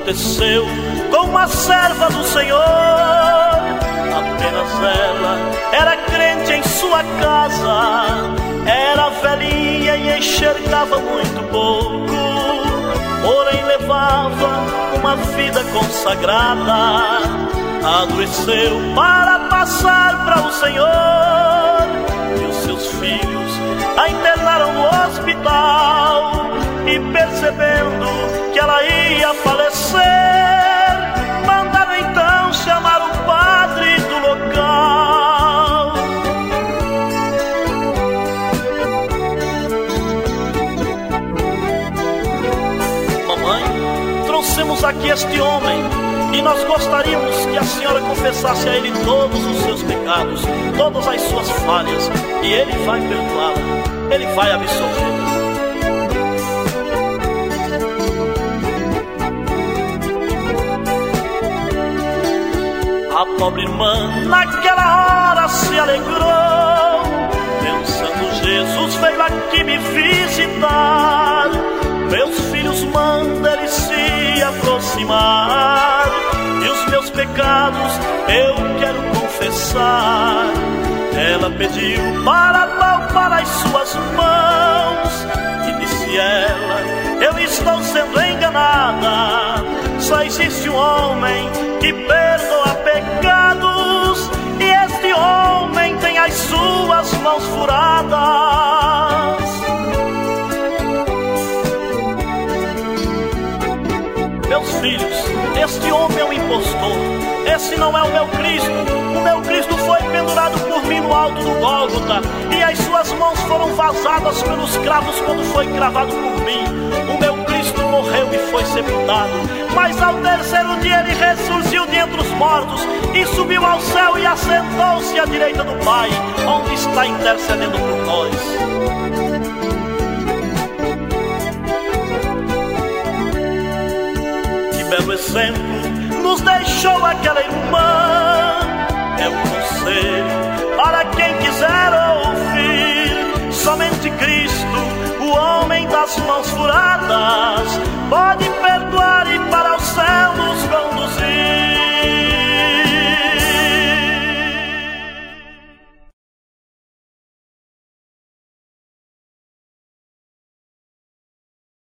aconteceu com uma serva do Senhor. Apenas ela era crente em sua casa, era velhinha e enxergava muito pouco, porém levava uma vida consagrada. Adoeceu para passar para o Senhor, e os seus filhos a internaram no hospital, e percebendo que ela ia falecer, mandaram então chamar o padre do local. Mamãe, trouxemos aqui este homem e nós gostaríamos que a senhora confessasse a ele todos os seus pecados, todas as suas falhas, e ele vai perdoá-la, ele vai absolvê-la. A pobre irmã naquela hora se alegrou, pensando: Jesus veio aqui me visitar, meus filhos mandam ele se aproximar, e os meus pecados eu quero confessar. Ela pediu para palpar as suas mãos, e disse ela: eu estou sendo enganada, só existe um homem que perdoa pecados, e este homem tem as suas mãos furadas. Meus filhos, este homem é um impostor, esse não é o meu Cristo. O meu Cristo foi pendurado por mim no alto do Gólgota, e as suas mãos foram vazadas pelos cravos quando foi cravado por mim. O meu Cristo morreu e foi sepultado, mas ao terceiro dia ele ressurgiu de entre os mortos, e subiu ao céu e assentou-se à direita do Pai, onde está intercedendo por nós. Que belo exemplo nos deixou aquela irmã, é um conselho para quem quiser ouvir. Somente Cristo, o homem das mãos furadas, pode perdoar